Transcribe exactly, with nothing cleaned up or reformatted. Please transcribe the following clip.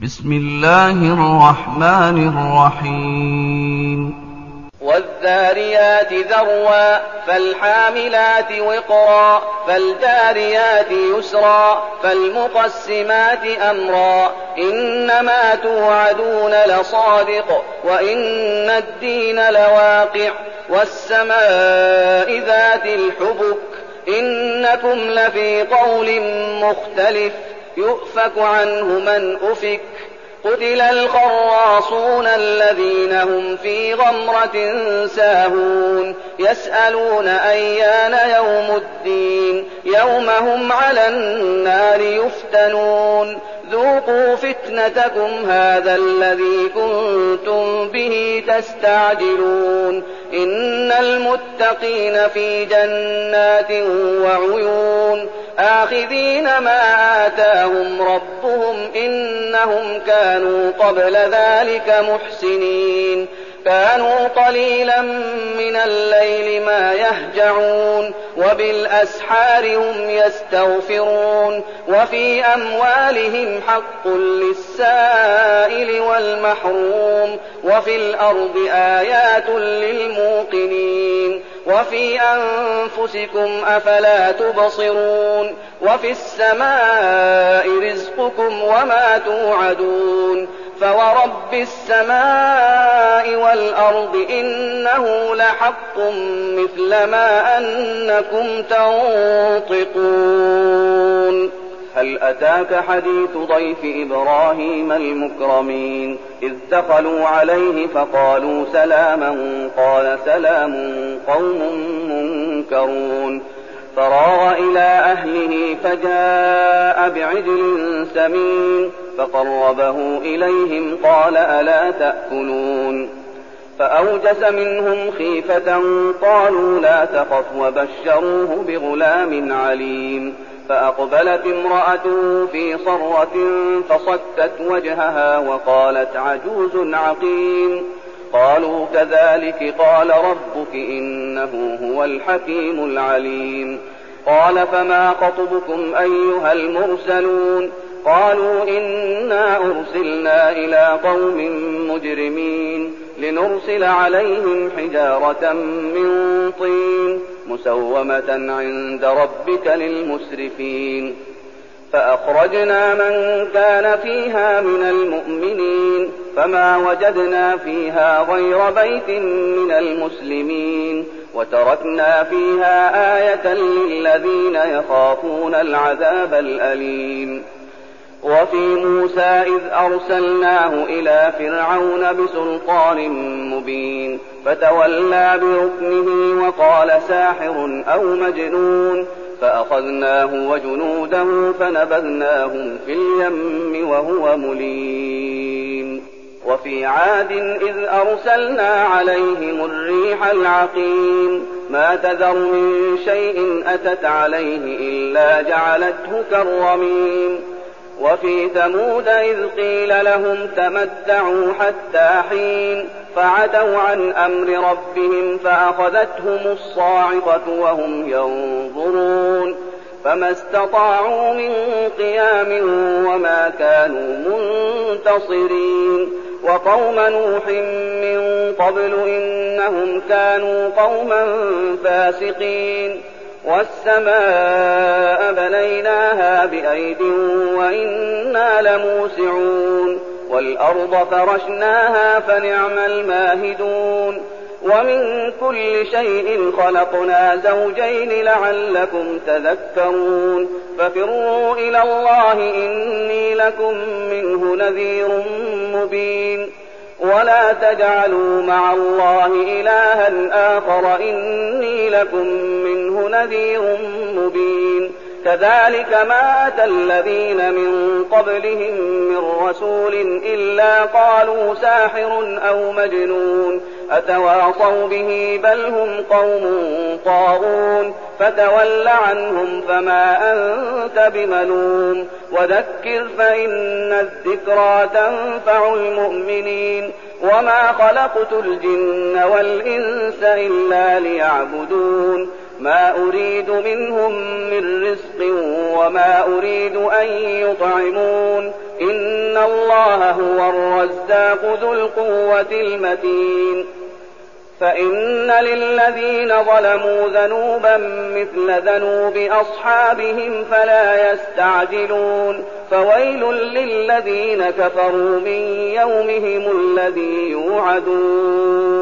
بسم الله الرحمن الرحيم والذاريات ذروا فالحاملات وقرا فالجاريات يسرا فالمقسمات أمرا إنما توعدون لصادق وإن الدين لواقع والسماء ذات الحبك إنكم لفي قول مختلف يؤفك عنه من أفك قتل الخراصون الذين هم في غمرة ساهون يسألون أيان يوم الدين يوم هم على النار يفتنون ذوقوا فتنتكم هذا الذي كنتم به تستعجلون إن المتقين في جنات وعيون آخذين ما آتاهم ربهم إنهم كانوا قبل ذلك محسنين كانوا قليلا من الليل ما يهجعون وبالأسحار هم يستغفرون وفي أموالهم حق للسائل والمحروم وفي الأرض آيات للموقنين وفي أنفسكم أفلا تبصرون وفي السماء رزقكم وما توعدون فورب السماء والأرض إنه لحق مثل ما أنكم تنطقون هل أتاك حديث ضيف إبراهيم المكرمين إذ دخلوا عليه فقالوا سلاما قال سلام قوم منكرون فراغ إلى أهله فجاء بعجل سمين فقربه إليهم قال ألا تأكلون فأوجس منهم خيفة قالوا لا تخف وبشروه بغلام عليم فأقبلت امرأته في صرة فصكت وجهها وقالت عجوز عقيم قالوا كذلك قال ربك إنه هو الحكيم العليم قال فما خطبكم أيها المرسلون قالوا إنا أرسلنا إلى قوم مجرمين لنرسل عليهم حجارة من طين مسومة عند ربك للمسرفين فأخرجنا من كان فيها من المؤمنين فما وجدنا فيها غير بيت من المسلمين وتركنا فيها آية للذين يخافون العذاب الأليم وفي موسى إذ أرسلناه إلى فرعون بسلطان مبين فتولى بركنه وقال ساحر أو مجنون فأخذناه وجنوده فنبذناهم في اليم وهو مليم وفي عاد إذ أرسلنا عليهم الريح العقيم ما تذر من شيء أتت عليه إلا جعلته كالرميم وفي ثمود إذ قيل لهم تمتعوا حتى حين فعتوا عن أمر ربهم فأخذتهم الصاعقة وهم ينظرون فما استطاعوا من قيام وما كانوا منتصرين وقوم نوح من قبل إنهم كانوا قوما فاسقين والسماء بنيناها بأيد وإنا لموسعون والأرض فرشناها فنعم الماهدون ومن كل شيء خلقنا زوجين لعلكم تذكرون ففروا إلى الله إني لكم منه نذير مبين ولا تجعلوا مع الله إلها آخر إني لكم منه نذير مبين كذلك ما أتى الذين من قبلهم من رسول إلا قالوا ساحر أو مجنون أتواصوا به بل هم قوم طاغون فتول عنهم فما أنت بملوم وذكر فإن الذكرى تنفع المؤمنين وما خلقت الجن والإنس إلا ليعبدون ما أريد منهم من رزق وما أريد أن يطعمون إن الله هو الرزاق ذو القوة المتين فإن للذين ظلموا ذنوبا مثل ذنوب أصحابهم فلا يستعجلون فويل للذين كفروا من يومهم الذي يوعدون